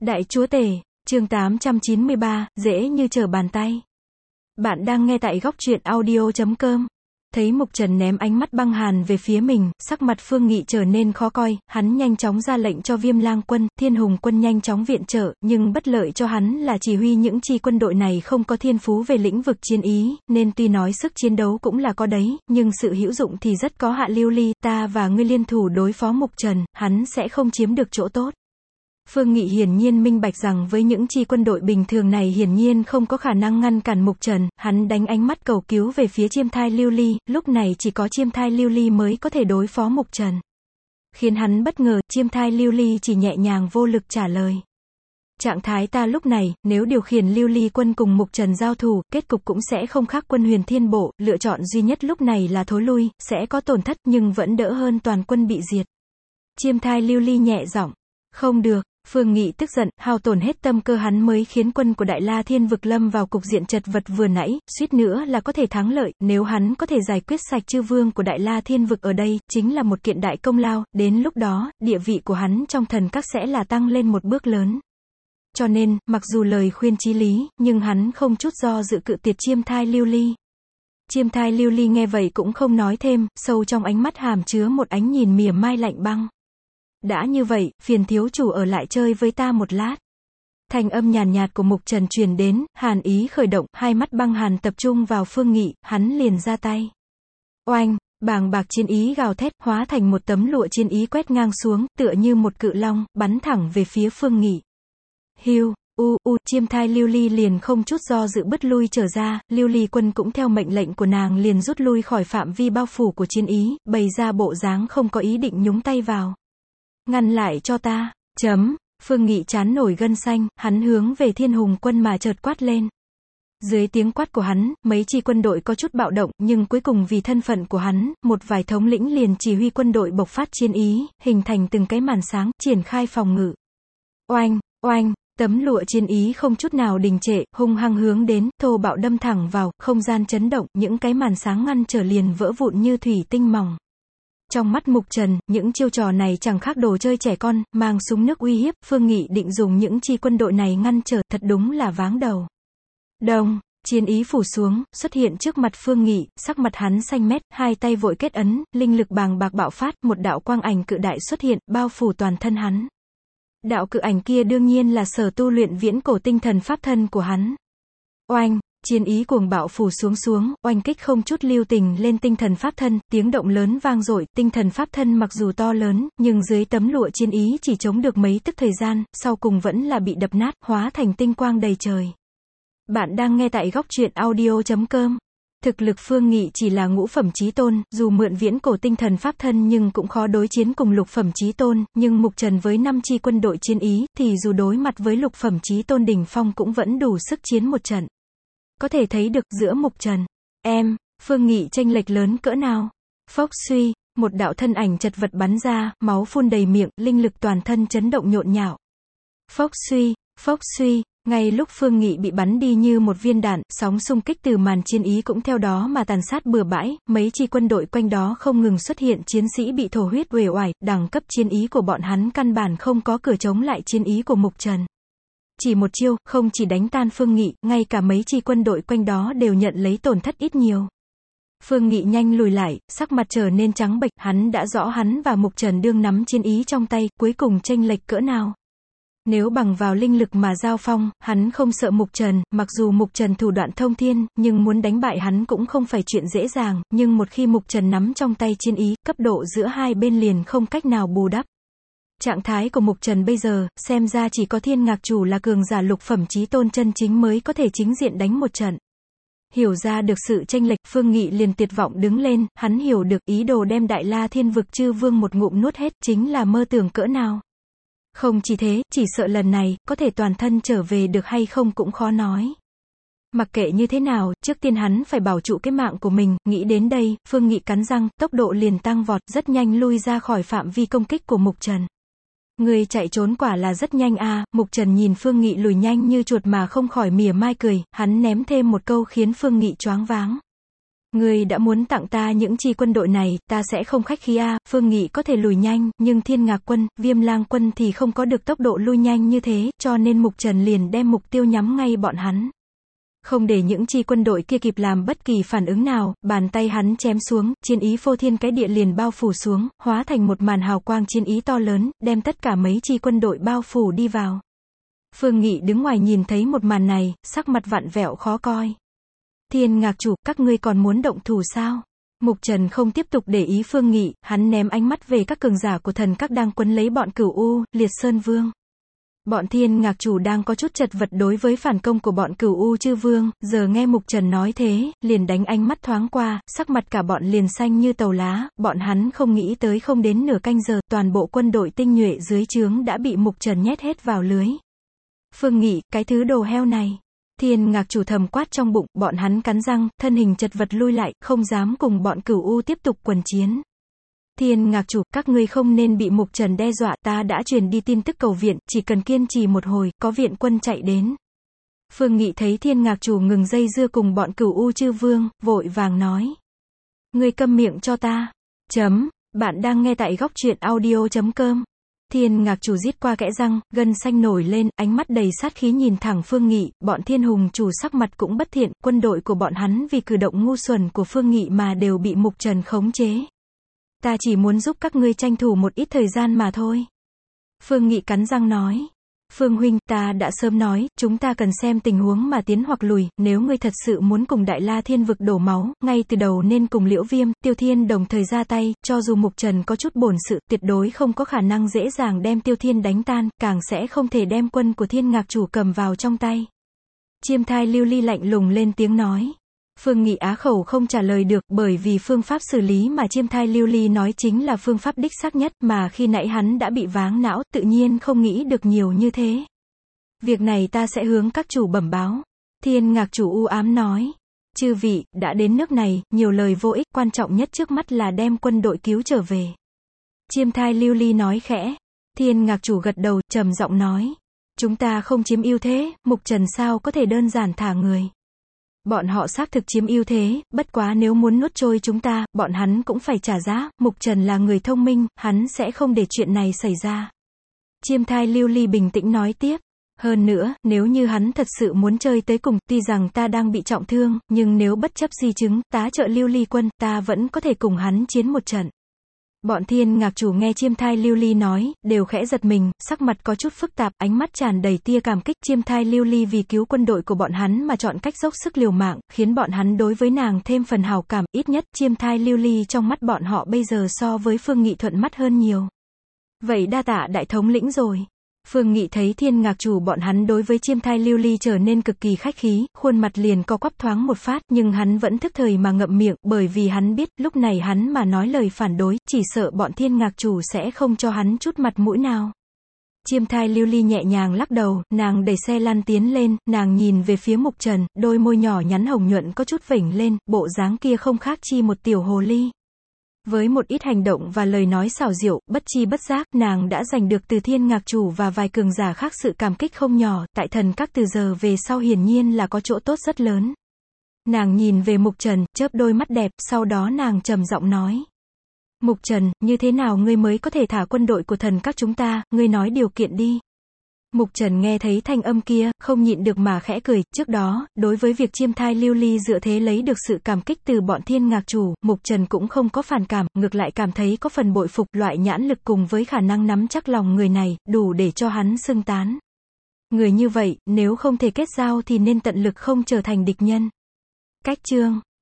Đại chúa tể, chương 893, dễ như trở bàn tay. Bạn đang nghe tại góc truyện audio.com. Thấy Mục Trần ném ánh mắt băng hàn về phía mình, sắc mặt Phương Nghị trở nên khó coi, hắn nhanh chóng ra lệnh cho Viêm Lang quân, Thiên Hùng quân nhanh chóng viện trợ, nhưng bất lợi cho hắn là chỉ huy những chi quân đội này không có thiên phú về lĩnh vực chiến ý, nên tuy nói sức chiến đấu cũng là có đấy, nhưng sự hữu dụng thì rất có hạn. Lưu Ly, ta và ngươi liên thủ đối phó Mục Trần, hắn sẽ không chiếm được chỗ tốt. Phương Nghị hiển nhiên minh bạch rằng với những chi quân đội bình thường này hiển nhiên không có khả năng ngăn cản Mục Trần, hắn đánh ánh mắt cầu cứu về phía Chiêm Thai Lưu Ly, lúc này chỉ có Chiêm Thai Lưu Ly mới có thể đối phó Mục Trần. Khiến hắn bất ngờ, Chiêm Thai Lưu Ly chỉ nhẹ nhàng vô lực trả lời. Trạng thái ta lúc này, nếu điều khiển Lưu Ly quân cùng Mục Trần giao thủ, kết cục cũng sẽ không khác quân Huyền Thiên Bộ, lựa chọn duy nhất lúc này là thối lui, sẽ có tổn thất nhưng vẫn đỡ hơn toàn quân bị diệt. Chiêm Thai Lưu Ly nhẹ giọng, không được. Phương Nghị tức giận, hao tổn hết tâm cơ hắn mới khiến quân của Đại La Thiên vực lâm vào cục diện chật vật vừa nãy, suýt nữa là có thể thắng lợi, nếu hắn có thể giải quyết sạch chư vương của Đại La Thiên vực ở đây, chính là một kiện đại công lao, đến lúc đó, địa vị của hắn trong thần các sẽ là tăng lên một bước lớn. Cho nên, mặc dù lời khuyên chí lý, nhưng hắn không chút do dự cự tuyệt Chiêm Thai Lưu Ly. Chiêm Thai Lưu Ly nghe vậy cũng không nói thêm, sâu trong ánh mắt hàm chứa một ánh nhìn mỉa mai lạnh băng. Đã như vậy, phiền thiếu chủ ở lại chơi với ta một lát. Thanh âm nhàn nhạt của Mục Trần truyền đến, hàn ý khởi động, hai mắt băng hàn tập trung vào Phương Nghị, hắn liền ra tay. Oanh, bàng bạc chiến ý gào thét, hóa thành một tấm lụa chiến ý quét ngang xuống, tựa như một cự long, bắn thẳng về phía Phương Nghị. Hiu, Chiêm Thai Lưu Ly liền không chút do dự bứt lui trở ra, Lưu Ly quân cũng theo mệnh lệnh của nàng liền rút lui khỏi phạm vi bao phủ của chiến ý, bày ra bộ dáng không có ý định nhúng tay vào. Ngăn lại cho ta, Phương Nghị chán nổi gân xanh, hắn hướng về Thiên Hùng quân mà chợt quát lên. Dưới tiếng quát của hắn, mấy chi quân đội có chút bạo động, nhưng cuối cùng vì thân phận của hắn, một vài thống lĩnh liền chỉ huy quân đội bộc phát chiến ý, hình thành từng cái màn sáng, triển khai phòng ngự. Oanh, oanh, tấm lụa chiến ý không chút nào đình trệ, hung hăng hướng đến, thô bạo đâm thẳng vào, không gian chấn động, những cái màn sáng ngăn trở liền vỡ vụn như thủy tinh mỏng. Trong mắt Mục Trần, những chiêu trò này chẳng khác đồ chơi trẻ con, mang súng nước uy hiếp, Phương Nghị định dùng những chi quân đội này ngăn trở, thật đúng là váng đầu. Đồng, chiến ý phủ xuống, xuất hiện trước mặt Phương Nghị, sắc mặt hắn xanh mét, hai tay vội kết ấn, linh lực bàng bạc bạo phát, một đạo quang ảnh cự đại xuất hiện, bao phủ toàn thân hắn. Đạo cự ảnh kia đương nhiên là sở tu luyện viễn cổ tinh thần pháp thân của hắn. Oanh! Chiến ý cuồng bạo phủ xuống, oanh kích không chút lưu tình lên tinh thần pháp thân, tiếng động lớn vang dội, tinh thần pháp thân mặc dù to lớn, nhưng dưới tấm lụa chiến ý chỉ chống được mấy tức thời gian, sau cùng vẫn là bị đập nát, hóa thành tinh quang đầy trời. Bạn đang nghe tại góc truyện audio.com. Thực lực Phương Nghị chỉ là ngũ phẩm chí tôn, dù mượn viễn cổ tinh thần pháp thân nhưng cũng khó đối chiến cùng lục phẩm chí tôn, nhưng Mục Trần với 5 chi quân đội chiến ý, thì dù đối mặt với lục phẩm chí tôn đỉnh phong cũng vẫn đủ sức chiến một trận. Có thể thấy được giữa Mục Trần, Phương Nghị chênh lệch lớn cỡ nào. Phốc suy, một đạo thân ảnh chật vật bắn ra, máu phun đầy miệng, linh lực toàn thân chấn động nhộn nhạo. Phốc suy, ngay lúc Phương Nghị bị bắn đi như một viên đạn, sóng xung kích từ màn chiến ý cũng theo đó mà tàn sát bừa bãi, mấy chi quân đội quanh đó không ngừng xuất hiện chiến sĩ bị thổ huyết uể oải, đẳng cấp chiến ý của bọn hắn căn bản không có cửa chống lại chiến ý của Mục Trần. Chỉ một chiêu, không chỉ đánh tan Phương Nghị, ngay cả mấy chi quân đội quanh đó đều nhận lấy tổn thất ít nhiều. Phương Nghị nhanh lùi lại, sắc mặt trở nên trắng bệch, hắn đã rõ hắn và Mục Trần đương nắm chiến ý trong tay, cuối cùng chênh lệch cỡ nào. Nếu bằng vào linh lực mà giao phong, hắn không sợ Mục Trần, mặc dù Mục Trần thủ đoạn thông thiên, nhưng muốn đánh bại hắn cũng không phải chuyện dễ dàng, nhưng một khi Mục Trần nắm trong tay chiến ý, cấp độ giữa hai bên liền không cách nào bù đắp. Trạng thái của Mục Trần bây giờ, xem ra chỉ có Thiên Ngạc Chủ là cường giả lục phẩm chí tôn chân chính mới có thể chính diện đánh một trận. Hiểu ra được sự chênh lệch, Phương Nghị liền tuyệt vọng đứng lên, hắn hiểu được ý đồ đem Đại La Thiên vực chư vương một ngụm nuốt hết chính là mơ tưởng cỡ nào. Không chỉ thế, chỉ sợ lần này, có thể toàn thân trở về được hay không cũng khó nói. Mặc kệ như thế nào, trước tiên hắn phải bảo trụ cái mạng của mình, nghĩ đến đây, Phương Nghị cắn răng, tốc độ liền tăng vọt, rất nhanh lui ra khỏi phạm vi công kích của Mục Trần. Người chạy trốn quả là rất nhanh a. Mục Trần nhìn Phương Nghị lùi nhanh như chuột mà không khỏi mỉa mai cười, hắn ném thêm một câu khiến Phương Nghị choáng váng. Ngươi đã muốn tặng ta những chi quân đội này, ta sẽ không khách khí a. Phương Nghị có thể lùi nhanh, nhưng Thiên Ngạc quân, Viêm Lang quân thì không có được tốc độ lui nhanh như thế, cho nên Mục Trần liền đem mục tiêu nhắm ngay bọn hắn. Không để những chi quân đội kia kịp làm bất kỳ phản ứng nào, bàn tay hắn chém xuống, chiến ý phô thiên cái địa liền bao phủ xuống, hóa thành một màn hào quang chiến ý to lớn, đem tất cả mấy chi quân đội bao phủ đi vào. Phương Nghị đứng ngoài nhìn thấy một màn này, sắc mặt vặn vẹo khó coi. Thiên Ngạc chủ, các ngươi còn muốn động thủ sao? Mục Trần không tiếp tục để ý Phương Nghị, hắn ném ánh mắt về các cường giả của thần các đang quấn lấy bọn Cửu U, Liệt Sơn Vương. Bọn Thiên Ngạc chủ đang có chút chật vật đối với phản công của bọn Cửu U chư vương, giờ nghe Mục Trần nói thế, liền đánh ánh mắt thoáng qua, sắc mặt cả bọn liền xanh như tàu lá, bọn hắn không nghĩ tới không đến nửa canh giờ, toàn bộ quân đội tinh nhuệ dưới trướng đã bị Mục Trần nhét hết vào lưới. Phương Nghị, cái thứ đồ heo này. Thiên Ngạc chủ thầm quát trong bụng, bọn hắn cắn răng, thân hình chật vật lui lại, không dám cùng bọn Cửu U tiếp tục quần chiến. Thiên Ngạc chủ, các ngươi không nên bị Mục Trần đe dọa, ta đã truyền đi tin tức cầu viện, chỉ cần kiên trì một hồi, có viện quân chạy đến. Phương Nghị thấy Thiên Ngạc chủ ngừng dây dưa cùng bọn Cửu U chư vương, vội vàng nói. Ngươi câm miệng cho ta. Bạn đang nghe tại góc truyện audio.com. Thiên Ngạc chủ rít qua kẽ răng, gân xanh nổi lên, ánh mắt đầy sát khí nhìn thẳng Phương Nghị, bọn Thiên Hùng chủ sắc mặt cũng bất thiện, quân đội của bọn hắn vì cử động ngu xuẩn của Phương Nghị mà đều bị Mục Trần khống chế. Ta chỉ muốn giúp các ngươi tranh thủ một ít thời gian mà thôi. Phương Nghị cắn răng nói. Phương huynh, ta đã sớm nói, chúng ta cần xem tình huống mà tiến hoặc lùi, nếu ngươi thật sự muốn cùng Đại La Thiên vực đổ máu, ngay từ đầu nên cùng Liễu Viêm, Tiêu Thiên đồng thời ra tay, cho dù Mục Trần có chút bổn sự, tuyệt đối không có khả năng dễ dàng đem Tiêu Thiên đánh tan, càng sẽ không thể đem quân của Thiên Ngạc chủ cầm vào trong tay. Chiêm Thai Lưu Ly lạnh lùng lên tiếng nói. Phương Nghị á khẩu không trả lời được, bởi vì phương pháp xử lý mà Chiêm Thai Lưu Ly nói chính là phương pháp đích xác nhất, mà khi nãy hắn đã bị váng não, tự nhiên không nghĩ được nhiều như thế. Việc này ta sẽ hướng các chủ bẩm báo. Thiên Ngạc chủ u ám nói. Chư vị, đã đến nước này, nhiều lời vô ích, quan trọng nhất trước mắt là đem quân đội cứu trở về. Chiêm Thai Lưu Ly nói khẽ. Thiên Ngạc chủ gật đầu, trầm giọng nói. Chúng ta không chiếm ưu thế, Mục Trần sao có thể đơn giản thả người. Bọn họ xác thực chiếm ưu thế, bất quá nếu muốn nuốt trôi chúng ta, bọn hắn cũng phải trả giá, Mục Trần là người thông minh, hắn sẽ không để chuyện này xảy ra. Chiêm Thai Lưu Ly bình tĩnh nói tiếp. Hơn nữa, nếu như hắn thật sự muốn chơi tới cùng, tuy rằng ta đang bị trọng thương, nhưng nếu bất chấp di chứng, tá trợ Lưu Ly quân, ta vẫn có thể cùng hắn chiến một trận. Bọn Thiên Ngạc chủ nghe Chiêm Thai Lưu Ly nói, đều khẽ giật mình, sắc mặt có chút phức tạp, ánh mắt tràn đầy tia cảm kích. Chiêm Thai Lưu Ly vì cứu quân đội của bọn hắn mà chọn cách dốc sức liều mạng, khiến bọn hắn đối với nàng thêm phần hảo cảm, ít nhất Chiêm Thai Lưu Ly trong mắt bọn họ bây giờ so với Phương Nghị thuận mắt hơn nhiều. Vậy đa tạ đại thống lĩnh rồi. Phương Nghị thấy Thiên Ngạc chủ bọn hắn đối với Chiêm Thai Lưu Ly trở nên cực kỳ khách khí, khuôn mặt liền co quắp thoáng một phát, nhưng hắn vẫn thức thời mà ngậm miệng, bởi vì hắn biết, lúc này hắn mà nói lời phản đối, chỉ sợ bọn Thiên Ngạc chủ sẽ không cho hắn chút mặt mũi nào. Chiêm Thai Lưu Ly nhẹ nhàng lắc đầu, nàng đẩy xe lăn tiến lên, nàng nhìn về phía Mục Trần, đôi môi nhỏ nhắn hồng nhuận có chút vểnh lên, bộ dáng kia không khác chi một tiểu hồ ly. Với một ít hành động và lời nói xảo diệu, bất chi bất giác, nàng đã giành được từ Thiên Ngạc chủ và vài cường giả khác sự cảm kích không nhỏ, tại thần các từ giờ về sau hiển nhiên là có chỗ tốt rất lớn. Nàng nhìn về Mục Trần, chớp đôi mắt đẹp, sau đó nàng trầm giọng nói. Mục Trần, như thế nào ngươi mới có thể thả quân đội của thần các chúng ta, ngươi nói điều kiện đi. Mục Trần nghe thấy thanh âm kia, không nhịn được mà khẽ cười, trước đó, đối với việc Chiêm Thai Lưu Ly dựa thế lấy được sự cảm kích từ bọn Thiên Ngạc chủ, Mục Trần cũng không có phản cảm, ngược lại cảm thấy có phần bội phục, loại nhãn lực cùng với khả năng nắm chắc lòng người này, đủ để cho hắn xưng tán. Người như vậy, nếu không thể kết giao thì nên tận lực không trở thành địch nhân. Cách chương